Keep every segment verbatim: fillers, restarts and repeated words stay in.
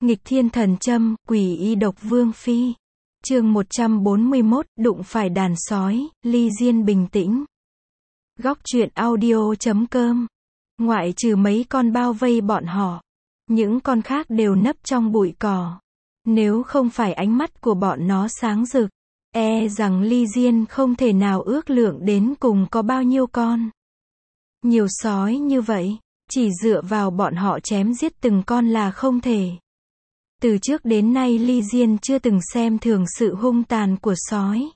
Nghịch thiên thần châm, quỷ y độc vương phi. Chương một trăm bốn mươi mốt, đụng phải đàn sói, Ly Diên bình tĩnh. Góc truyện audio chấm com. Ngoại trừ mấy con bao vây bọn họ, những con khác đều nấp trong bụi cỏ. Nếu không phải ánh mắt của bọn nó sáng rực, e rằng Ly Diên không thể nào ước lượng đến cùng có bao nhiêu con. Nhiều sói như vậy, chỉ dựa vào bọn họ chém giết từng con là không thể. Từ trước đến nay Ly Diên chưa từng xem thường sự hung tàn của sói.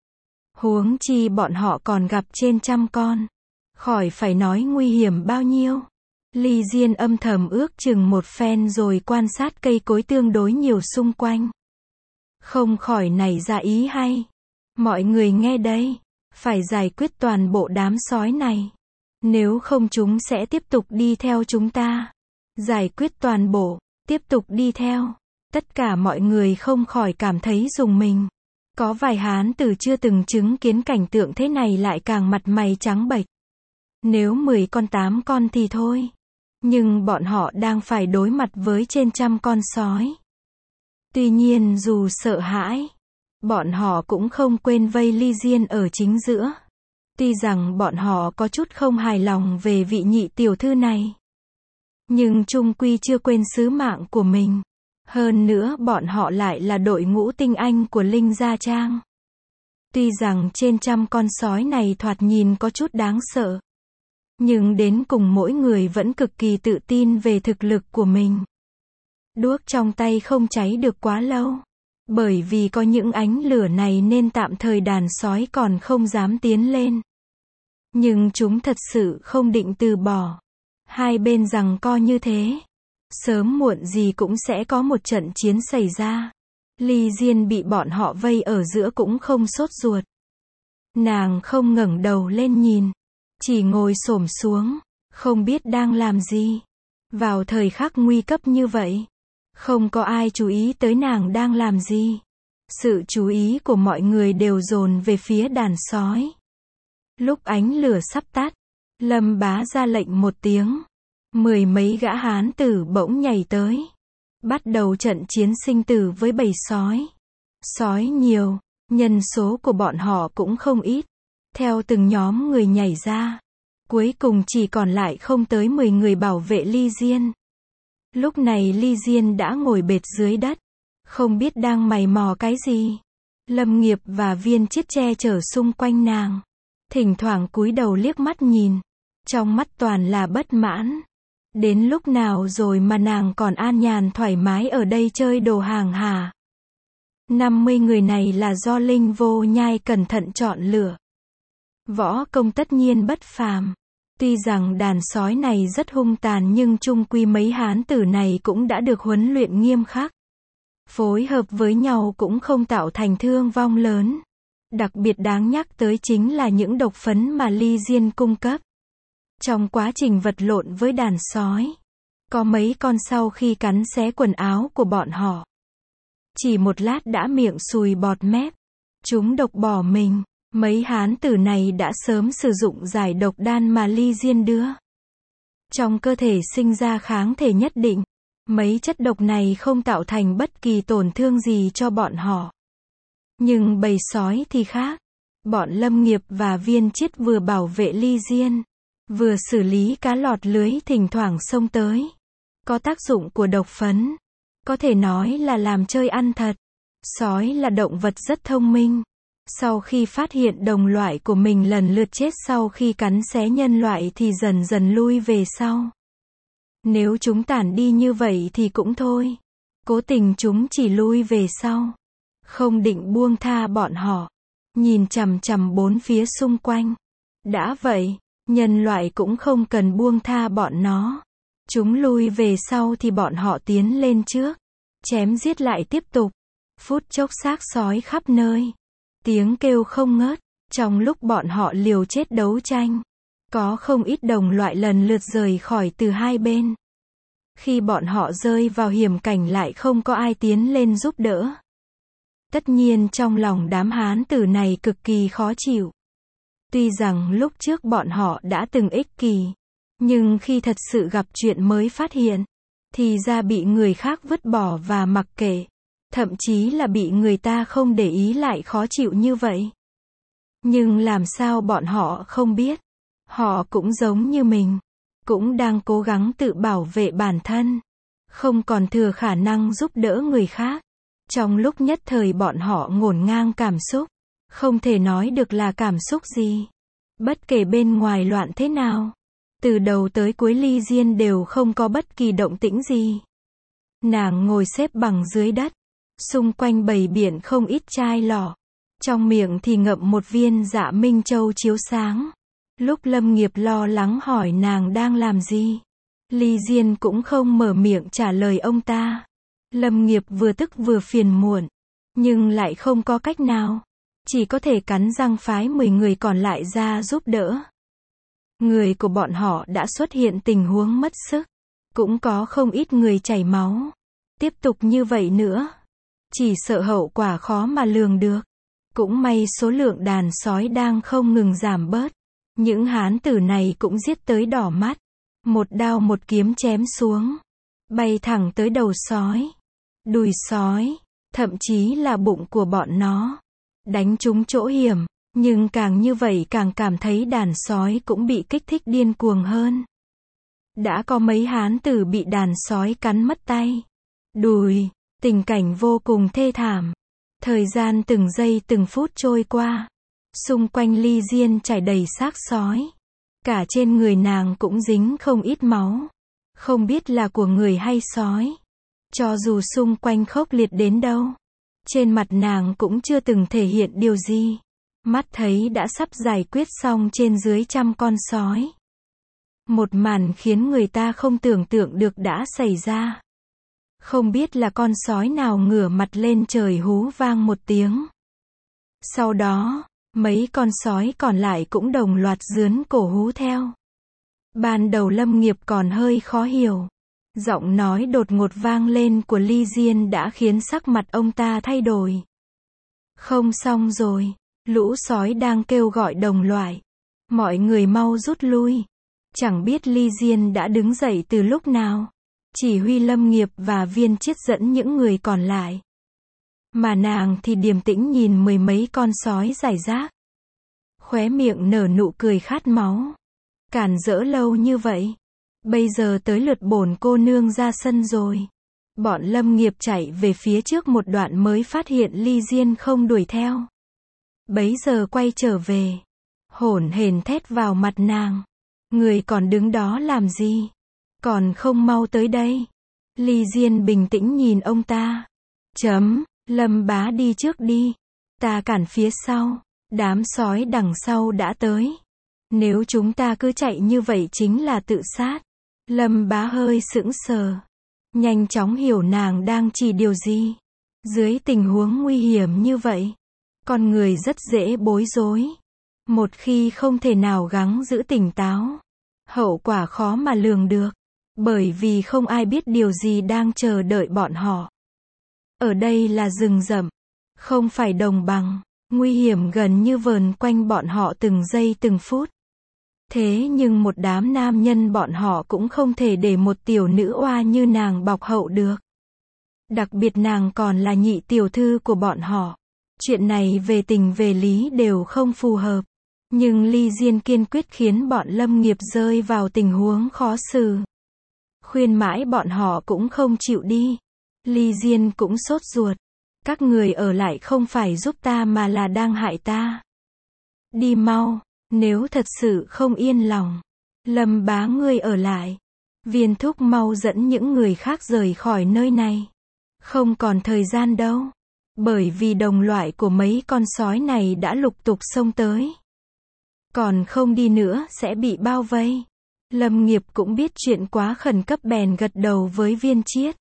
Huống chi bọn họ còn gặp trên trăm con. Khỏi phải nói nguy hiểm bao nhiêu. Ly Diên âm thầm ước chừng một phen rồi quan sát cây cối tương đối nhiều xung quanh. Không khỏi nảy ra ý hay. Mọi người nghe đây, phải giải quyết toàn bộ đám sói này. Nếu không chúng sẽ tiếp tục đi theo chúng ta. Giải quyết toàn bộ, tiếp tục đi theo. Tất cả mọi người không khỏi cảm thấy rùng mình. Có vài hán tử chưa từng chứng kiến cảnh tượng thế này lại càng mặt mày trắng bệch. Nếu mười con tám con thì thôi. Nhưng bọn họ đang phải đối mặt với trên trăm con sói. Tuy nhiên dù sợ hãi, bọn họ cũng không quên vây Ly Diên ở chính giữa. Tuy rằng bọn họ có chút không hài lòng về vị nhị tiểu thư này, nhưng chung quy chưa quên sứ mạng của mình. Hơn nữa bọn họ lại là đội ngũ tinh anh của Linh Gia Trang. Tuy rằng trên trăm con sói này thoạt nhìn có chút đáng sợ, nhưng đến cùng mỗi người vẫn cực kỳ tự tin về thực lực của mình. Đuốc trong tay không cháy được quá lâu. Bởi vì có những ánh lửa này nên tạm thời đàn sói còn không dám tiến lên. Nhưng chúng thật sự không định từ bỏ. Hai bên giằng co như thế, sớm muộn gì cũng sẽ có một trận chiến xảy ra. Ly Diên bị bọn họ vây ở giữa cũng không sốt ruột. Nàng không ngẩng đầu lên nhìn, chỉ ngồi xổm xuống, không biết đang làm gì. Vào thời khắc nguy cấp như vậy, không có ai chú ý tới nàng đang làm gì. Sự chú ý của mọi người đều dồn về phía đàn sói. Lúc ánh lửa sắp tắt, Lâm Bá ra lệnh một tiếng. Mười mấy gã hán tử bỗng nhảy tới. Bắt đầu trận chiến sinh tử với bầy sói. Sói nhiều, nhân số của bọn họ cũng không ít. Theo từng nhóm người nhảy ra, cuối cùng chỉ còn lại không tới mười người bảo vệ Ly Diên. Lúc này Ly Diên đã ngồi bệt dưới đất, không biết đang mày mò cái gì. Lâm Nghiệp và Viên Chiết che chở xung quanh nàng, thỉnh thoảng cúi đầu liếc mắt nhìn, trong mắt toàn là bất mãn. Đến lúc nào rồi mà nàng còn an nhàn thoải mái ở đây chơi đồ hàng hả? năm mươi người này là do Linh Vô Nhai cẩn thận chọn lựa. Võ công tất nhiên bất phàm. Tuy rằng đàn sói này rất hung tàn nhưng chung quy mấy hán tử này cũng đã được huấn luyện nghiêm khắc. Phối hợp với nhau cũng không tạo thành thương vong lớn. Đặc biệt đáng nhắc tới chính là những độc phấn mà Ly Diên cung cấp. Trong quá trình vật lộn với đàn sói, có mấy con sau khi cắn xé quần áo của bọn họ, chỉ một lát đã miệng sùi bọt mép. Chúng độc bỏ mình. Mấy hán tử này đã sớm sử dụng giải độc đan mà Ly Diên đưa. Trong cơ thể sinh ra kháng thể nhất định. Mấy chất độc này không tạo thành bất kỳ tổn thương gì cho bọn họ. Nhưng bầy sói thì khác. Bọn Lâm Nghiệp và Viên Chiết vừa bảo vệ Ly Diên, vừa xử lý cá lọt lưới thỉnh thoảng xông tới. Có tác dụng của độc phấn, có thể nói là làm chơi ăn thật. Sói là động vật rất thông minh. Sau khi phát hiện đồng loại của mình lần lượt chết sau khi cắn xé nhân loại thì dần dần lui về sau. Nếu chúng tản đi như vậy thì cũng thôi. Cố tình chúng chỉ lui về sau, không định buông tha bọn họ. Nhìn chằm chằm bốn phía xung quanh. Đã vậy, nhân loại cũng không cần buông tha bọn nó. Chúng lui về sau thì bọn họ tiến lên trước. Chém giết lại tiếp tục. Phút chốc xác sói khắp nơi. Tiếng kêu không ngớt. Trong lúc bọn họ liều chết đấu tranh, có không ít đồng loại lần lượt rời khỏi từ hai bên. Khi bọn họ rơi vào hiểm cảnh lại không có ai tiến lên giúp đỡ. Tất nhiên trong lòng đám hán tử này cực kỳ khó chịu. Tuy rằng lúc trước bọn họ đã từng ích kỷ, nhưng khi thật sự gặp chuyện mới phát hiện, thì ra bị người khác vứt bỏ và mặc kệ. Thậm chí là bị người ta không để ý lại khó chịu như vậy. Nhưng làm sao bọn họ không biết? Họ cũng giống như mình. Cũng đang cố gắng tự bảo vệ bản thân. Không còn thừa khả năng giúp đỡ người khác. Trong lúc nhất thời bọn họ ngổn ngang cảm xúc. Không thể nói được là cảm xúc gì. Bất kể bên ngoài loạn thế nào. Từ đầu tới cuối Ly Diên đều không có bất kỳ động tĩnh gì. Nàng ngồi xếp bằng dưới đất. Xung quanh bày biện không ít chai lọ. Trong miệng thì ngậm một viên Dạ Minh Châu chiếu sáng. Lúc Lâm Nghiệp lo lắng hỏi nàng đang làm gì, Ly Diên cũng không mở miệng trả lời ông ta. Lâm Nghiệp vừa tức vừa phiền muộn, nhưng lại không có cách nào. Chỉ có thể cắn răng phái mười người còn lại ra giúp đỡ. Người của bọn họ đã xuất hiện tình huống mất sức. Cũng có không ít người chảy máu. Tiếp tục như vậy nữa, chỉ sợ hậu quả khó mà lường được. Cũng may số lượng đàn sói đang không ngừng giảm bớt. Những hán tử này cũng giết tới đỏ mắt. Một đao một kiếm chém xuống. Bay thẳng tới đầu sói. Đùi sói. Thậm chí là bụng của bọn nó. Đánh trúng chỗ hiểm. Nhưng càng như vậy càng cảm thấy đàn sói cũng bị kích thích điên cuồng hơn. Đã có mấy hán tử bị đàn sói cắn mất tay, đùi. Tình cảnh vô cùng thê thảm. Thời gian từng giây từng phút trôi qua. Xung quanh Ly Diên trải đầy xác sói. Cả trên người nàng cũng dính không ít máu. Không biết là của người hay sói. Cho dù xung quanh khốc liệt đến đâu, trên mặt nàng cũng chưa từng thể hiện điều gì. Mắt thấy đã sắp giải quyết xong trên dưới trăm con sói. Một màn khiến người ta không tưởng tượng được đã xảy ra. Không biết là con sói nào ngửa mặt lên trời hú vang một tiếng. Sau đó, mấy con sói còn lại cũng đồng loạt rướn cổ hú theo. Ban đầu Lâm Nghiệp còn hơi khó hiểu. Giọng nói đột ngột vang lên của Ly Diên đã khiến sắc mặt ông ta thay đổi. Không xong rồi, lũ sói đang kêu gọi đồng loại. Mọi người mau rút lui. Chẳng biết Ly Diên đã đứng dậy từ lúc nào. Chỉ huy Lâm Nghiệp và Viên Chiết dẫn những người còn lại. Mà nàng thì điềm tĩnh nhìn mười mấy con sói rải rác. Khóe miệng nở nụ cười khát máu. Cản rỡ lâu như vậy. Bây giờ tới lượt bổn cô nương ra sân rồi. Bọn Lâm Nghiệp chạy về phía trước một đoạn mới phát hiện Ly Diên không đuổi theo. Bấy giờ quay trở về. Hổn hển thét vào mặt nàng. Người còn đứng đó làm gì? Còn không mau tới đây. Ly Diên bình tĩnh nhìn ông ta. Chấm, Lâm bá đi trước đi. Ta cản phía sau. Đám sói đằng sau đã tới. Nếu chúng ta cứ chạy như vậy chính là tự sát. Lâm bá hơi sững sờ. Nhanh chóng hiểu nàng đang chỉ điều gì. Dưới tình huống nguy hiểm như vậy, con người rất dễ bối rối. Một khi không thể nào gắng giữ tỉnh táo, hậu quả khó mà lường được. Bởi vì không ai biết điều gì đang chờ đợi bọn họ. Ở đây là rừng rậm, không phải đồng bằng. Nguy hiểm gần như vờn quanh bọn họ từng giây từng phút. Thế nhưng một đám nam nhân bọn họ cũng không thể để một tiểu nữ oa như nàng bọc hậu được. Đặc biệt nàng còn là nhị tiểu thư của bọn họ. Chuyện này về tình về lý đều không phù hợp. Nhưng Ly Diên kiên quyết khiến bọn Lâm Nghiệp rơi vào tình huống khó xử. Khuyên mãi bọn họ cũng không chịu đi. Ly Diên cũng sốt ruột. Các người ở lại không phải giúp ta mà là đang hại ta. Đi mau, nếu thật sự không yên lòng. Lâm bá ngươi ở lại. Viên thúc mau dẫn những người khác rời khỏi nơi này. Không còn thời gian đâu. Bởi vì đồng loại của mấy con sói này đã lục tục xông tới. Còn không đi nữa sẽ bị bao vây. Lâm Nghiệp cũng biết chuyện quá khẩn cấp bèn gật đầu với Viên Chiết.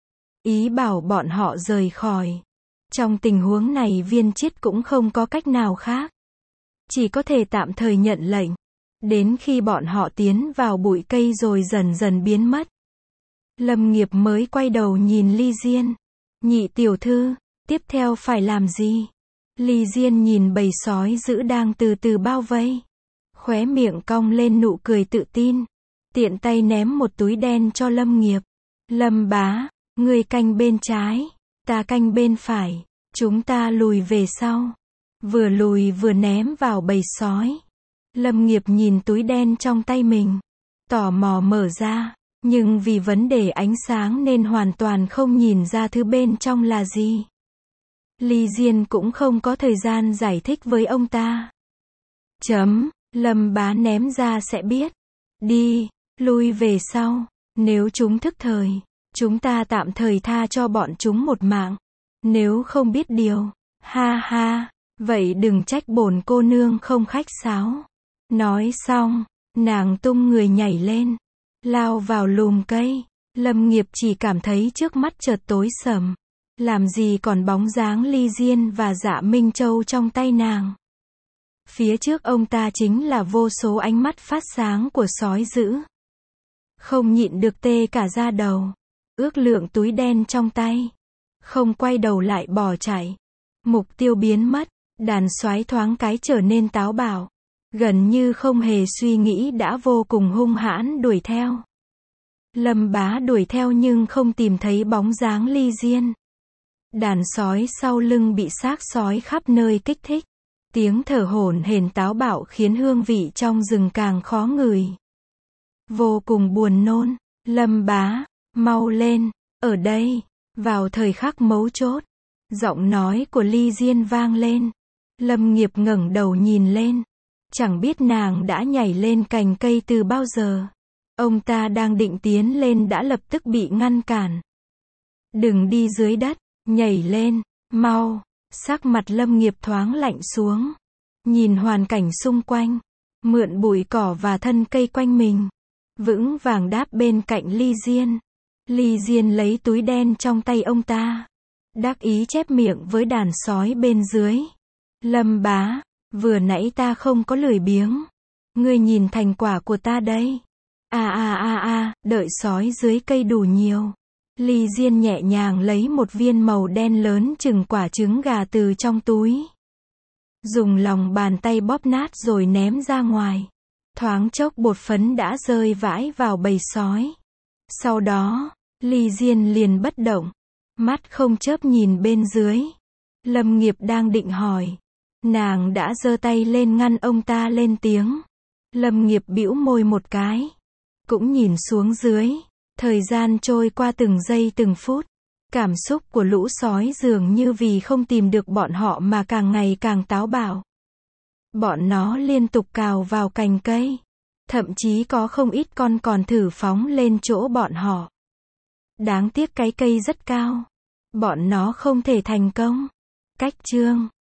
Ý bảo bọn họ rời khỏi. Trong tình huống này Viên Chiết cũng không có cách nào khác. Chỉ có thể tạm thời nhận lệnh. Đến khi bọn họ tiến vào bụi cây rồi dần dần biến mất. Lâm Nghiệp mới quay đầu nhìn Ly Diên. Nhị tiểu thư, tiếp theo phải làm gì? Ly Diên nhìn bầy sói dữ đang từ từ bao vây. Khóe miệng cong lên nụ cười tự tin. Tiện tay ném một túi đen cho Lâm Nghiệp. Lâm Bá, ngươi canh bên trái, ta canh bên phải, chúng ta lùi về sau. Vừa lùi vừa ném vào bầy sói. Lâm Nghiệp nhìn túi đen trong tay mình, tò mò mở ra, nhưng vì vấn đề ánh sáng nên hoàn toàn không nhìn ra thứ bên trong là gì. Ly Diên cũng không có thời gian giải thích với ông ta. Chấm, Lâm Bá ném ra sẽ biết. Đi, lui về sau, nếu chúng thức thời, chúng ta tạm thời tha cho bọn chúng một mạng. Nếu không biết điều, ha ha, vậy đừng trách bổn cô nương không khách sáo. Nói xong, nàng tung người nhảy lên, lao vào lùm cây. Lâm Nghiệp chỉ cảm thấy trước mắt chợt tối sầm. Làm gì còn bóng dáng Ly Diên và Dạ Minh Châu trong tay nàng. Phía trước ông ta chính là vô số ánh mắt phát sáng của sói dữ. Không nhịn được tê cả da đầu. Ước lượng túi đen trong tay. Không quay đầu lại bỏ chạy. Mục tiêu biến mất. Đàn soái thoáng cái trở nên táo bạo. Gần như không hề suy nghĩ đã vô cùng hung hãn đuổi theo. Lâm Bá đuổi theo nhưng không tìm thấy bóng dáng Ly Diên. Đàn sói sau lưng bị xác sói khắp nơi kích thích. Tiếng thở hổn hển táo bạo khiến hương vị trong rừng càng khó ngửi. Vô cùng buồn nôn. Lâm Bá, mau lên, ở đây. Vào thời khắc mấu chốt, giọng nói của Ly Diên vang lên. Lâm Nghiệp ngẩng đầu nhìn lên. Chẳng biết nàng đã nhảy lên cành cây từ bao giờ. Ông ta đang định tiến lên đã lập tức bị ngăn cản. Đừng đi dưới đất, nhảy lên, mau. Sắc mặt Lâm Nghiệp thoáng lạnh xuống. Nhìn hoàn cảnh xung quanh, mượn bụi cỏ và thân cây quanh mình, vững vàng đáp bên cạnh Ly Diên. Ly Diên lấy túi đen trong tay ông ta, đắc ý chép miệng với đàn sói bên dưới. Lâm Bá, vừa nãy ta không có lười biếng. Ngươi nhìn thành quả của ta đây. A a a a, đợi sói dưới cây đủ nhiều. Ly Diên nhẹ nhàng lấy một viên màu đen lớn chừng quả trứng gà từ trong túi. Dùng lòng bàn tay bóp nát rồi ném ra ngoài. Thoáng chốc bột phấn đã rơi vãi vào bầy sói. Sau đó, Ly Diên liền bất động. Mắt không chớp nhìn bên dưới. Lâm Nghiệp đang định hỏi. Nàng đã giơ tay lên ngăn ông ta lên tiếng. Lâm Nghiệp bĩu môi một cái. Cũng nhìn xuống dưới. Thời gian trôi qua từng giây từng phút. Cảm xúc của lũ sói dường như vì không tìm được bọn họ mà càng ngày càng táo bạo. Bọn nó liên tục cào vào cành cây. Thậm chí có không ít con còn thử phóng lên chỗ bọn họ. Đáng tiếc cái cây rất cao. Bọn nó không thể thành công. Cách chương